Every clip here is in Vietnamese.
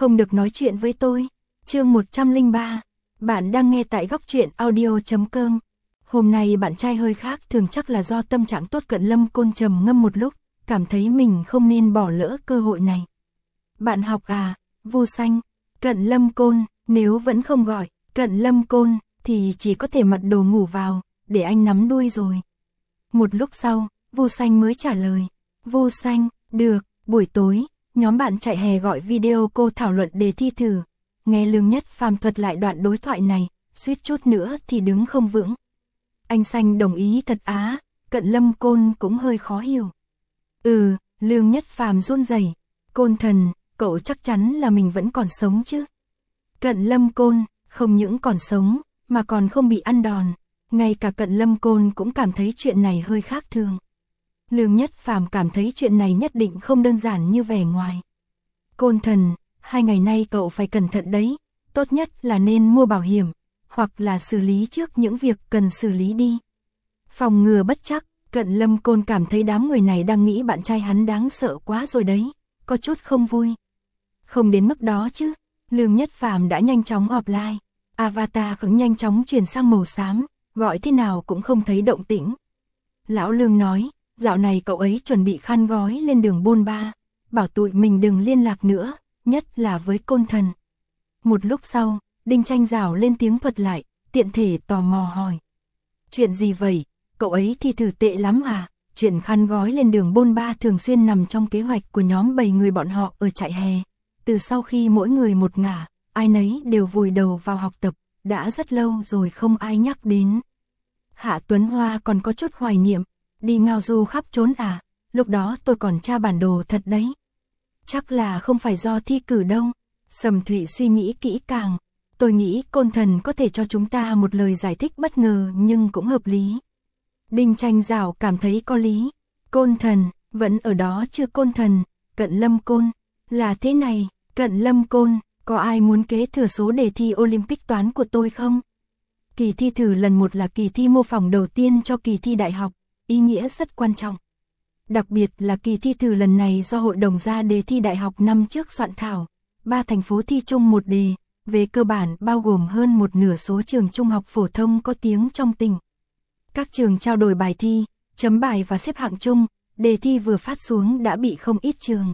Không được nói chuyện với tôi. Chương 103. Bạn đang nghe tại góc truyện audio.com. Hôm nay bạn trai hơi khác thường, chắc là do tâm trạng tốt. Cận Lâm Côn trầm ngâm một lúc, cảm thấy mình không nên bỏ lỡ cơ hội này. Bạn học à? Vu Xanh. Cận Lâm Côn, nếu vẫn không gọi Cận Lâm Côn thì chỉ có thể mặc đồ ngủ vào, để anh nắm đuôi rồi. Một lúc sau, Vu Xanh mới trả lời. Vu Xanh, được. Buổi tối, nhóm bạn chạy hè gọi video cô thảo luận đề thi thử. Nghe Lương Nhất Phàm thuật lại đoạn đối thoại này, suýt chút nữa thì đứng không vững. Anh Xanh đồng ý thật á? Cận Lâm Côn cũng hơi khó hiểu. Lương Nhất Phàm run rẩy. Côn thần, cậu chắc chắn là mình vẫn còn sống chứ? Cận Lâm Côn, không những còn sống, mà còn không bị ăn đòn. Ngay cả Cận Lâm Côn cũng cảm thấy chuyện này hơi khác thường. Lương Nhất Phàm cảm thấy chuyện này nhất định không đơn giản như vẻ ngoài. Côn thần, 2 ngày nay cậu phải cẩn thận đấy, tốt nhất là nên mua bảo hiểm, hoặc là xử lý trước những việc cần xử lý đi. Phòng ngừa bất trắc. Cận Lâm Côn cảm thấy đám người này đang nghĩ bạn trai hắn đáng sợ quá rồi đấy, có chút không vui. Không đến mức đó chứ. Lương Nhất Phàm đã nhanh chóng offline, avatar cũng nhanh chóng chuyển sang màu xám, gọi thế nào cũng không thấy động tĩnh. Lão Lương nói, dạo này cậu ấy chuẩn bị khăn gói lên đường bôn ba, bảo tụi mình đừng liên lạc nữa, nhất là với Côn thần. Một lúc sau, Đinh Tranh Giảo lên tiếng thuật lại, tiện thể tò mò hỏi. Chuyện gì vậy? Cậu ấy thi thử tệ lắm à? Chuyện khăn gói lên đường bôn ba thường xuyên nằm trong kế hoạch của nhóm 7 người bọn họ ở trại hè. Từ sau khi mỗi người một ngả, ai nấy đều vùi đầu vào học tập, đã rất lâu rồi không ai nhắc đến. Hạ Tuấn Hoa còn có chút hoài niệm, đi ngao du khắp trốn à? Lúc đó tôi còn tra bản đồ thật đấy. Chắc là không phải do thi cử đâu. Sầm Thụy suy nghĩ kỹ càng. Tôi nghĩ Côn thần có thể cho chúng ta một lời giải thích bất ngờ nhưng cũng hợp lý. Đinh Tranh Giảo cảm thấy có lý. Côn thần, vẫn ở đó chưa Côn thần? Cận Lâm Côn, là thế này, Cận Lâm Côn, có ai muốn kế thừa số đề thi Olympic toán của tôi không? Kỳ thi thử lần 1 là kỳ thi mô phỏng đầu tiên cho kỳ thi đại học, ý nghĩa rất quan trọng. Đặc biệt là kỳ thi thử lần này do Hội đồng ra đề thi đại học năm trước soạn thảo, 3 thành phố thi chung một đề, về cơ bản bao gồm hơn một nửa số trường trung học phổ thông có tiếng trong tỉnh. Các trường trao đổi bài thi, chấm bài và xếp hạng chung, đề thi vừa phát xuống đã bị không ít trường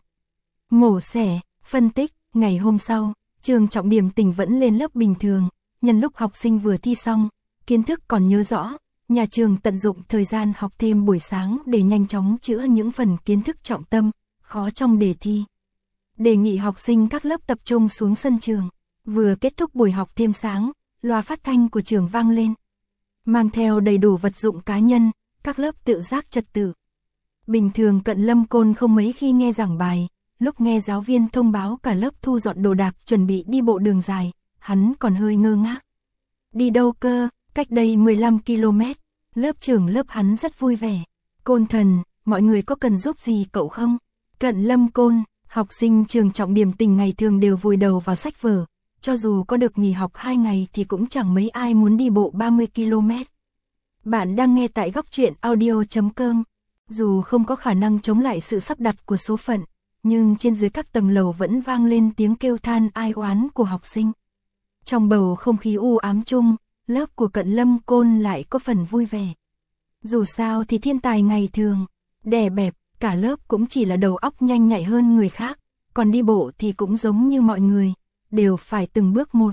mổ xẻ, phân tích. Ngày hôm sau, trường trọng điểm tỉnh vẫn lên lớp bình thường, nhân lúc học sinh vừa thi xong, kiến thức còn nhớ rõ, nhà trường tận dụng thời gian học thêm buổi sáng để nhanh chóng chữa những phần kiến thức trọng tâm, khó trong đề thi. Đề nghị học sinh các lớp tập trung xuống sân trường. Vừa kết thúc buổi học thêm sáng, loa phát thanh của trường vang lên. Mang theo đầy đủ vật dụng cá nhân, các lớp tự giác trật tự. Bình thường Cận Lâm Côn không mấy khi nghe giảng bài, lúc nghe giáo viên thông báo cả lớp thu dọn đồ đạc chuẩn bị đi bộ đường dài, hắn còn hơi ngơ ngác. Đi đâu cơ? Cách đây 15 km, lớp trưởng lớp hắn rất vui vẻ. Côn thần, mọi người có cần giúp gì cậu không? Cận Lâm Côn, học sinh trường trọng điểm tỉnh ngày thường đều vùi đầu vào sách vở, cho dù có được nghỉ học 2 ngày thì cũng chẳng mấy ai muốn đi bộ 30 km. Bạn đang nghe tại góc truyện audio.com. Dù không có khả năng chống lại sự sắp đặt của số phận, nhưng trên dưới các tầng lầu vẫn vang lên tiếng kêu than ai oán của học sinh. Trong bầu không khí u ám chung, lớp của Cận Lâm Côn lại có phần vui vẻ. Dù sao thì thiên tài ngày thường, đè bẹp, cả lớp cũng chỉ là đầu óc nhanh nhạy hơn người khác, còn đi bộ thì cũng giống như mọi người, đều phải từng bước một.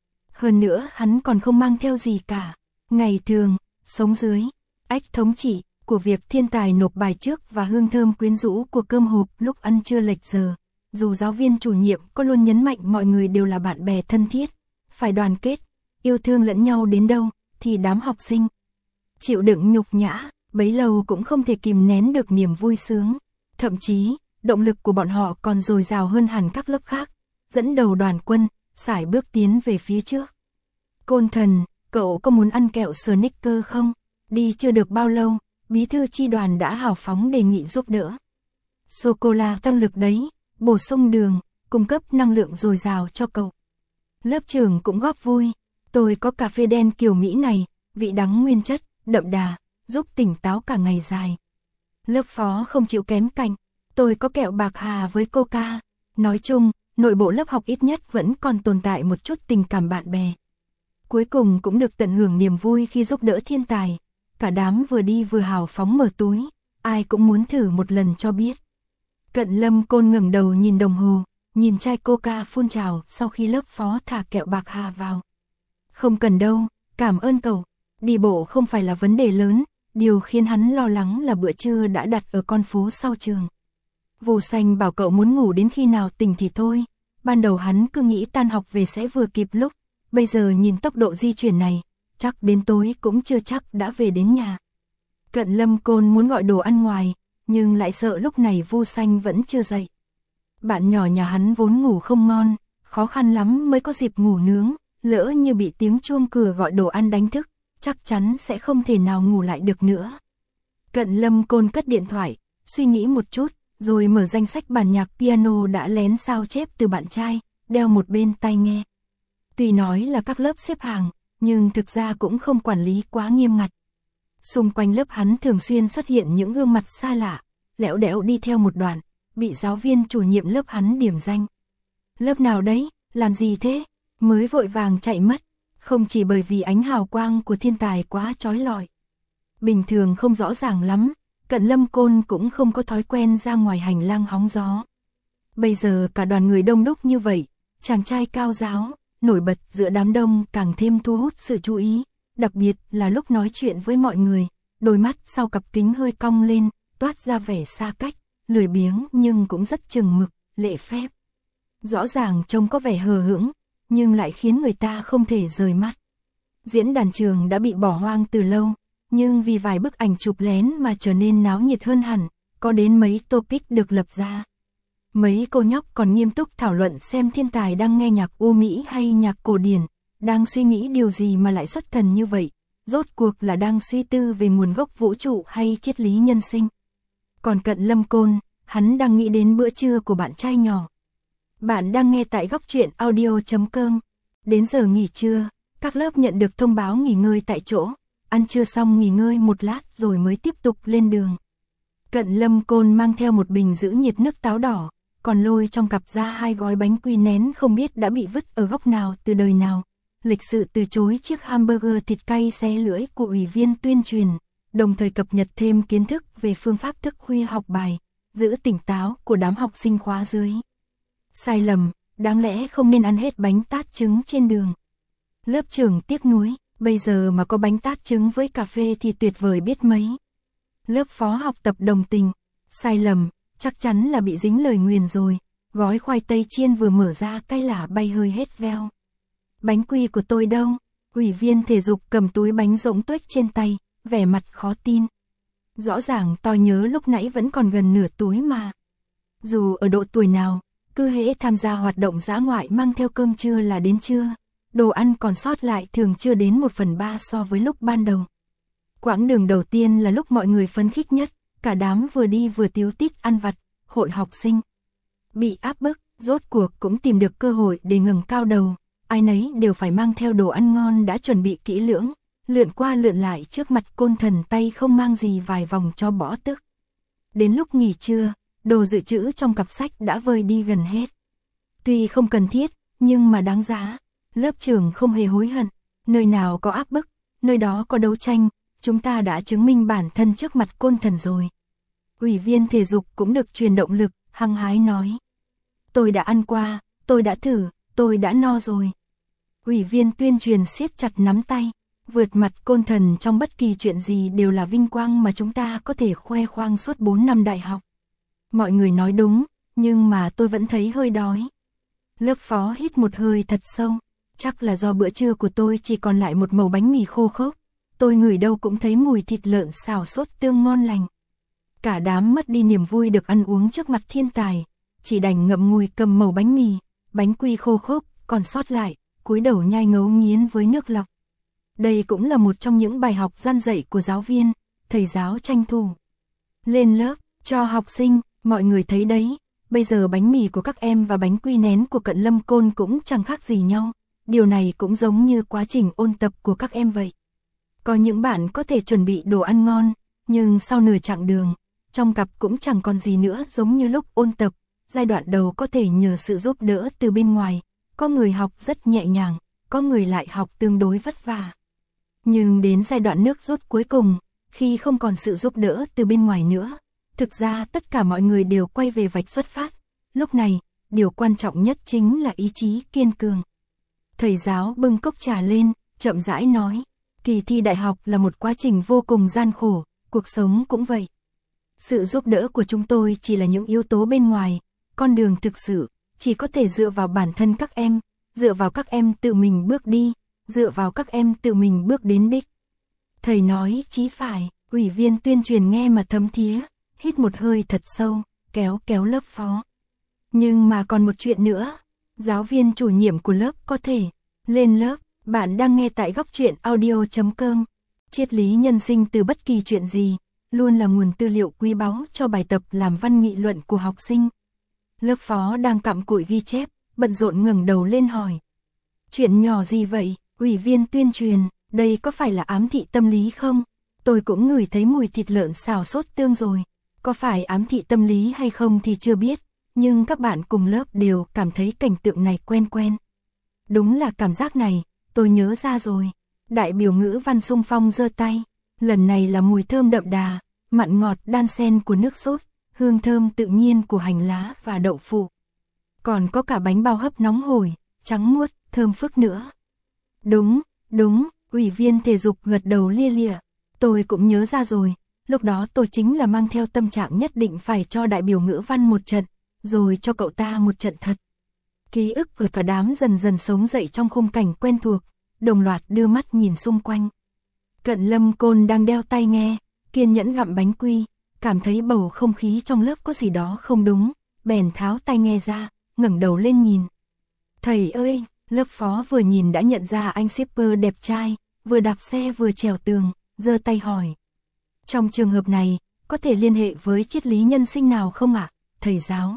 Hơn nữa hắn còn không mang theo gì cả. Ngày thường, sống dưới ách thống trị của việc thiên tài nộp bài trước và hương thơm quyến rũ của cơm hộp lúc ăn trưa lệch giờ. Dù giáo viên chủ nhiệm có luôn nhấn mạnh mọi người đều là bạn bè thân thiết, phải đoàn kết, yêu thương lẫn nhau đến đâu, thì đám học sinh chịu đựng nhục nhã, bấy lâu cũng không thể kìm nén được niềm vui sướng. Thậm chí, động lực của bọn họ còn dồi dào hơn hẳn các lớp khác, dẫn đầu đoàn quân, sải bước tiến về phía trước. Côn thần, cậu có muốn ăn kẹo Snickers không? Đi chưa được bao lâu, bí thư chi đoàn đã hào phóng đề nghị giúp đỡ. Sô-cô-la tăng lực đấy, bổ sung đường, cung cấp năng lượng dồi dào cho cậu. Lớp trưởng cũng góp vui, tôi có cà phê đen kiểu Mỹ này, vị đắng nguyên chất, đậm đà, giúp tỉnh táo cả ngày dài. Lớp phó không chịu kém cạnh, tôi có kẹo bạc hà với coca. Nói chung, nội bộ lớp học ít nhất vẫn còn tồn tại một chút tình cảm bạn bè. Cuối cùng cũng được tận hưởng niềm vui khi giúp đỡ thiên tài. Cả đám vừa đi vừa hào phóng mở túi, ai cũng muốn thử một lần cho biết. Cận Lâm Côn ngẩng đầu nhìn đồng hồ, nhìn chai coca phun trào sau khi lớp phó thả kẹo bạc hà vào. Không cần đâu, cảm ơn cậu. Đi bộ không phải là vấn đề lớn, điều khiến hắn lo lắng là bữa trưa đã đặt ở con phố sau trường. Vô Xanh bảo cậu muốn ngủ đến khi nào tỉnh thì thôi. Ban đầu hắn cứ nghĩ tan học về sẽ vừa kịp lúc, bây giờ nhìn tốc độ di chuyển này, chắc đến tối cũng chưa chắc đã về đến nhà. Cận Lâm Côn muốn gọi đồ ăn ngoài, nhưng lại sợ lúc này Vô Xanh vẫn chưa dậy. Bạn nhỏ nhà hắn vốn ngủ không ngon, khó khăn lắm mới có dịp ngủ nướng, lỡ như bị tiếng chuông cửa gọi đồ ăn đánh thức, chắc chắn sẽ không thể nào ngủ lại được nữa. Cận Lâm Côn cất điện thoại, suy nghĩ một chút, rồi mở danh sách bản nhạc piano đã lén sao chép từ bạn trai, đeo một bên tai nghe. Tuy nói là các lớp xếp hàng, nhưng thực ra cũng không quản lý quá nghiêm ngặt. Xung quanh lớp hắn thường xuyên xuất hiện những gương mặt xa lạ, lẽo đẽo đi theo một đoạn, bị giáo viên chủ nhiệm lớp hắn điểm danh. Lớp nào đấy, làm gì thế? Mới vội vàng chạy mất, không chỉ bởi vì ánh hào quang của thiên tài quá chói lọi. Bình thường không rõ ràng lắm, Cận Lâm Côn cũng không có thói quen ra ngoài hành lang hóng gió. Bây giờ cả đoàn người đông đúc như vậy, chàng trai cao ráo, nổi bật giữa đám đông càng thêm thu hút sự chú ý, đặc biệt là lúc nói chuyện với mọi người, đôi mắt sau cặp kính hơi cong lên, toát ra vẻ xa cách, lười biếng nhưng cũng rất chừng mực, lễ phép. Rõ ràng trông có vẻ hờ hững, nhưng lại khiến người ta không thể rời mắt. Diễn đàn trường đã bị bỏ hoang từ lâu, nhưng vì vài bức ảnh chụp lén mà trở nên náo nhiệt hơn hẳn, có đến mấy topic được lập ra. Mấy cô nhóc còn nghiêm túc thảo luận xem thiên tài đang nghe nhạc U Mỹ hay nhạc cổ điển, đang suy nghĩ điều gì mà lại xuất thần như vậy, rốt cuộc là đang suy tư về nguồn gốc vũ trụ hay triết lý nhân sinh. Còn Cận Lâm Côn, hắn đang nghĩ đến bữa trưa của bạn trai nhỏ. Bạn đang nghe tại Góc Truyện Audio.com. Đến giờ nghỉ trưa, các lớp nhận được thông báo nghỉ ngơi tại chỗ, ăn trưa xong nghỉ ngơi một lát rồi mới tiếp tục lên đường. Cận Lâm Côn mang theo một bình giữ nhiệt nước táo đỏ, còn lôi trong cặp ra 2 gói bánh quy nén không biết đã bị vứt ở góc nào từ đời nào. Lịch sự từ chối chiếc hamburger thịt cay xé lưỡi của ủy viên tuyên truyền, đồng thời cập nhật thêm kiến thức về phương pháp thức khuya học bài, giữ tỉnh táo của đám học sinh khóa dưới. Sai lầm, đáng lẽ không nên ăn hết bánh tát trứng trên đường. Lớp trưởng tiếc nuối, bây giờ mà có bánh tát trứng với cà phê thì tuyệt vời biết mấy. Lớp phó học tập đồng tình, sai lầm, chắc chắn là bị dính lời nguyền rồi, gói khoai tây chiên vừa mở ra cái lả bay hơi hết veo. Bánh quy của tôi đâu? Ủy viên thể dục cầm túi bánh rỗng tuếch trên tay, vẻ mặt khó tin. Rõ ràng tôi nhớ lúc nãy vẫn còn gần nửa túi mà. Dù ở độ tuổi nào, cứ hễ tham gia hoạt động dã ngoại mang theo cơm trưa là đến trưa, đồ ăn còn sót lại thường chưa đến 1/3 so với lúc ban đầu. Quãng đường đầu tiên là lúc mọi người phấn khích nhất, cả đám vừa đi vừa tíu tít ăn vặt, hội học sinh. Bị áp bức, rốt cuộc cũng tìm được cơ hội để ngẩng cao đầu, ai nấy đều phải mang theo đồ ăn ngon đã chuẩn bị kỹ lưỡng, lượn qua lượn lại trước mặt Côn Thần tay không mang gì vài vòng cho bỏ tức. Đến lúc nghỉ trưa, đồ dự trữ trong cặp sách đã vơi đi gần hết. Tuy không cần thiết, nhưng mà đáng giá. Lớp trưởng không hề hối hận, nơi nào có áp bức, nơi đó có đấu tranh, chúng ta đã chứng minh bản thân trước mặt Côn Thần rồi. Ủy viên thể dục cũng được truyền động lực, hăng hái nói. Tôi đã ăn qua, tôi đã thử, tôi đã no rồi. Ủy viên tuyên truyền siết chặt nắm tay, vượt mặt Côn Thần trong bất kỳ chuyện gì đều là vinh quang mà chúng ta có thể khoe khoang suốt 4 năm đại học. Mọi người nói đúng, nhưng mà tôi vẫn thấy hơi đói. Lớp phó hít một hơi thật sâu, chắc là do bữa trưa của tôi chỉ còn lại một mẩu bánh mì khô khốc. Tôi ngửi đâu cũng thấy mùi thịt lợn xào sốt tương ngon lành. Cả đám mất đi niềm vui được ăn uống trước mặt thiên tài, chỉ đành ngậm ngùi cầm mẩu bánh mì, bánh quy khô khốc còn sót lại, cúi đầu nhai ngấu nghiến với nước lọc. Đây cũng là một trong những bài học gian dạy của giáo viên, thầy giáo tranh thủ lên lớp cho học sinh. Mọi người thấy đấy, bây giờ bánh mì của các em và bánh quy nén của Cận Lâm Côn cũng chẳng khác gì nhau. Điều này cũng giống như quá trình ôn tập của các em vậy. Có những bạn có thể chuẩn bị đồ ăn ngon, nhưng sau nửa chặng đường, trong cặp cũng chẳng còn gì nữa giống như lúc ôn tập, giai đoạn đầu có thể nhờ sự giúp đỡ từ bên ngoài, có người học rất nhẹ nhàng, có người lại học tương đối vất vả. Nhưng đến giai đoạn nước rút cuối cùng, khi không còn sự giúp đỡ từ bên ngoài nữa, thực ra tất cả mọi người đều quay về vạch xuất phát. Lúc này, điều quan trọng nhất chính là ý chí kiên cường. Thầy giáo bưng cốc trà lên, chậm rãi nói, kỳ thi đại học là một quá trình vô cùng gian khổ, cuộc sống cũng vậy. Sự giúp đỡ của chúng tôi chỉ là những yếu tố bên ngoài, con đường thực sự chỉ có thể dựa vào bản thân các em, dựa vào các em tự mình bước đi, dựa vào các em tự mình bước đến đích. Thầy nói chí phải, ủy viên tuyên truyền nghe mà thấm thía, hít một hơi thật sâu, kéo kéo lớp phó. Nhưng mà còn một chuyện nữa, giáo viên chủ nhiệm của lớp có thể lên lớp. Bạn đang nghe tại góc truyện audio.com. Triết lý nhân sinh từ bất kỳ chuyện gì, luôn là nguồn tư liệu quý báu cho bài tập làm văn nghị luận của học sinh. Lớp phó đang cặm cụi ghi chép, bận rộn ngẩng đầu lên hỏi. Chuyện nhỏ gì vậy, ủy viên tuyên truyền, đây có phải là ám thị tâm lý không? Tôi cũng ngửi thấy mùi thịt lợn xào sốt tương rồi. Có phải ám thị tâm lý hay không thì chưa biết, nhưng các bạn cùng lớp đều cảm thấy cảnh tượng này quen quen. Đúng là cảm giác này, tôi nhớ ra rồi. Đại biểu ngữ văn xung phong giơ tay. Lần này là mùi thơm đậm đà, mặn ngọt đan xen của nước sốt, hương thơm tự nhiên của hành lá và đậu phụ. Còn có cả bánh bao hấp nóng hổi, trắng muốt, thơm phức nữa. Đúng, ủy viên thể dục gật đầu lia lịa. Tôi cũng nhớ ra rồi, lúc đó tôi chính là mang theo tâm trạng nhất định phải cho đại biểu ngữ văn một trận, rồi cho cậu ta một trận thật. Ký ức của cả đám dần dần sống dậy trong khung cảnh quen thuộc, đồng loạt đưa mắt nhìn xung quanh. Cận Lâm Côn đang đeo tai nghe, kiên nhẫn gặm bánh quy, cảm thấy bầu không khí trong lớp có gì đó không đúng, bèn tháo tai nghe ra, ngẩng đầu lên nhìn. Thầy ơi, lớp phó vừa nhìn đã nhận ra anh shipper đẹp trai, vừa đạp xe vừa trèo tường, giơ tay hỏi. Trong trường hợp này, có thể liên hệ với triết lý nhân sinh nào không ạ, thầy giáo?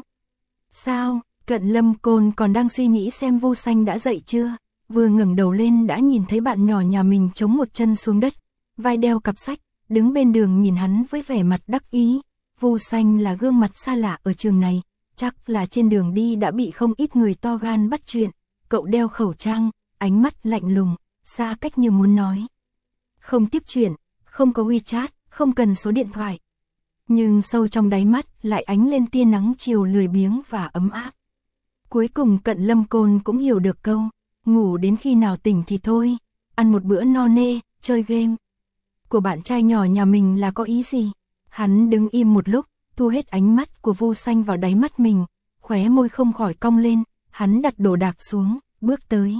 Sao? Cận Lâm Côn còn đang suy nghĩ xem Vu Xanh đã dậy chưa, vừa ngẩng đầu lên đã nhìn thấy bạn nhỏ nhà mình chống một chân xuống đất, vai đeo cặp sách, đứng bên đường nhìn hắn với vẻ mặt đắc ý. Vu Xanh là gương mặt xa lạ ở trường này, chắc là trên đường đi đã bị không ít người to gan bắt chuyện. Cậu đeo khẩu trang, ánh mắt lạnh lùng, xa cách như muốn nói. Không tiếp chuyện, không có WeChat, không cần số điện thoại. Nhưng sâu trong đáy mắt lại ánh lên tia nắng chiều lười biếng và ấm áp. Cuối cùng Cận Lâm Côn cũng hiểu được câu, ngủ đến khi nào tỉnh thì thôi, ăn một bữa no nê, chơi game. Của bạn trai nhỏ nhà mình là có ý gì? Hắn đứng im một lúc, thu hết ánh mắt của Vu Xanh vào đáy mắt mình, khóe môi không khỏi cong lên, hắn đặt đồ đạc xuống, bước tới.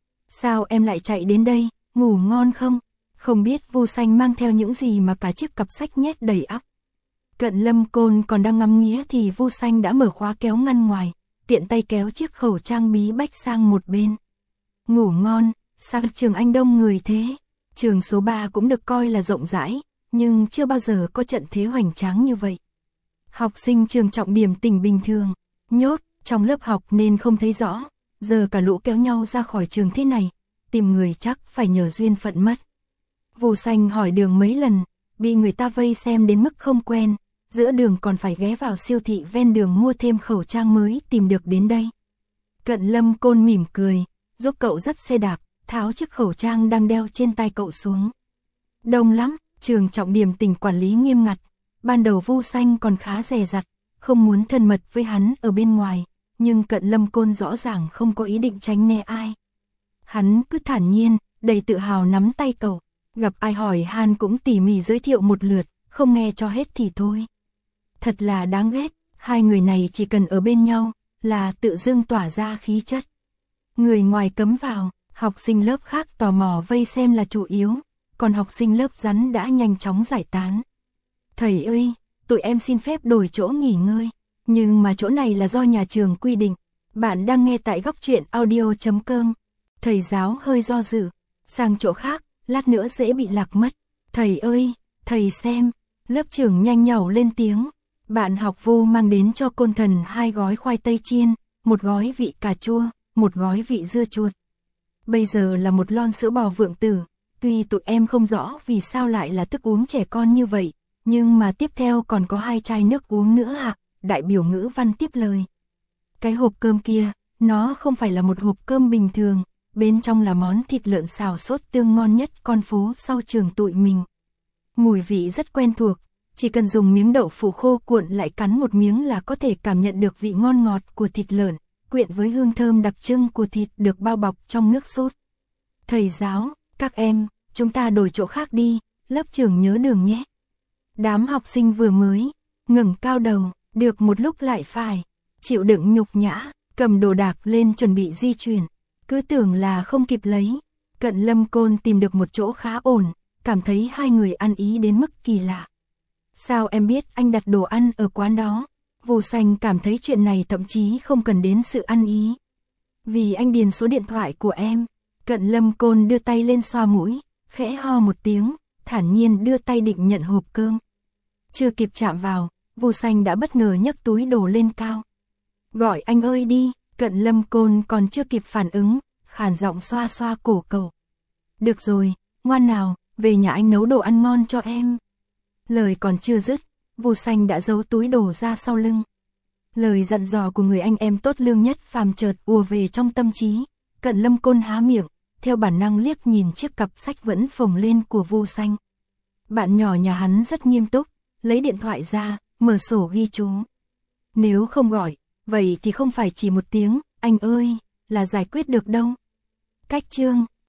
Sao em lại chạy đến đây, ngủ ngon không? Không biết Vu Xanh mang theo những gì mà cả chiếc cặp sách nhét đầy ắp. Cận Lâm Côn còn đang ngắm nghía thì Vu Xanh đã mở khóa kéo ngăn ngoài, tiện tay kéo chiếc khẩu trang bí bách sang một bên. Ngủ ngon, sao trường anh đông người thế? Trường số 3 cũng được coi là rộng rãi, nhưng chưa bao giờ có trận thế hoành tráng như vậy. Học sinh trường trọng điểm tỉnh bình thường, nhốt trong lớp học nên không thấy rõ, giờ cả lũ kéo nhau ra khỏi trường thế này, tìm người chắc phải nhờ duyên phận mất. Vu Xanh hỏi đường mấy lần, bị người ta vây xem đến mức không quen, giữa đường còn phải ghé vào siêu thị ven đường mua thêm khẩu trang mới tìm được đến đây. Cận Lâm Côn mỉm cười, giúp cậu dắt xe đạp, tháo chiếc khẩu trang đang đeo trên tay cậu xuống. Đông lắm, trường trọng điểm tỉnh quản lý nghiêm ngặt, ban đầu Vu Xanh còn khá dè dặt, không muốn thân mật với hắn ở bên ngoài, nhưng Cận Lâm Côn rõ ràng không có ý định tránh né ai. Hắn cứ thản nhiên, đầy tự hào nắm tay cậu, gặp ai hỏi han cũng tỉ mỉ giới thiệu một lượt, không nghe cho hết thì thôi. Thật là đáng ghét, hai người này chỉ cần ở bên nhau, là tự dưng tỏa ra khí chất. Người ngoài cấm vào, học sinh lớp khác tò mò vây xem là chủ yếu, còn học sinh lớp rắn đã nhanh chóng giải tán. Thầy ơi, tụi em xin phép đổi chỗ nghỉ ngơi, nhưng mà chỗ này là do nhà trường quy định. Bạn đang nghe tại góc truyện audio.com. Thầy giáo hơi do dự, sang chỗ khác, lát nữa dễ bị lạc mất. Thầy ơi, thầy xem, lớp trưởng nhanh nhảu lên tiếng. Bạn học Vu mang đến cho Côn Thần 2 gói khoai tây chiên, một gói vị cà chua, một gói vị dưa chuột. Bây giờ là một lon sữa bò Vượng Tử, tuy tụi em không rõ vì sao lại là thức uống trẻ con như vậy, nhưng mà tiếp theo còn có 2 chai nước uống nữa ạ, đại biểu ngữ văn tiếp lời. Cái hộp cơm kia, nó không phải là một hộp cơm bình thường, bên trong là món thịt lợn xào sốt tương ngon nhất con phố sau trường tụi mình. Mùi vị rất quen thuộc, chỉ cần dùng miếng đậu phụ khô cuộn lại cắn một miếng là có thể cảm nhận được vị ngon ngọt của thịt lợn, quyện với hương thơm đặc trưng của thịt được bao bọc trong nước sốt. Thầy giáo, các em, chúng ta đổi chỗ khác đi, lớp trưởng nhớ đường nhé. Đám học sinh vừa mới ngẩng cao đầu, được một lúc lại phải chịu đựng nhục nhã, cầm đồ đạc lên chuẩn bị di chuyển, cứ tưởng là không kịp lấy. Cận Lâm Côn tìm được một chỗ khá ổn, cảm thấy hai người ăn ý đến mức kỳ lạ. Sao em biết anh đặt đồ ăn ở quán đó? Vô Sanh cảm thấy chuyện này thậm chí không cần đến sự ăn ý. Vì anh điền số điện thoại của em. Cận Lâm Côn đưa tay lên xoa mũi, khẽ ho một tiếng, thản nhiên đưa tay định nhận hộp cơm. Chưa kịp chạm vào, Vô Sanh đã bất ngờ nhấc túi đồ lên cao. Gọi anh ơi đi, Cận Lâm Côn còn chưa kịp phản ứng, khàn giọng xoa xoa cổ cậu. Được rồi, ngoan nào, về nhà anh nấu đồ ăn ngon cho em. Lời còn chưa dứt, Vô Sanh đã giấu túi đồ ra sau lưng. Lời dặn dò của người anh em tốt lương nhất phàm chợt ùa về trong tâm trí. Cận Lâm Côn há miệng, theo bản năng liếc nhìn chiếc cặp sách vẫn phồng lên của Vô Sanh. Bạn nhỏ nhà hắn rất nghiêm túc, lấy điện thoại ra, mở sổ ghi chú. Nếu không gọi, vậy thì không phải chỉ một tiếng, anh ơi, là giải quyết được đâu. Cách chương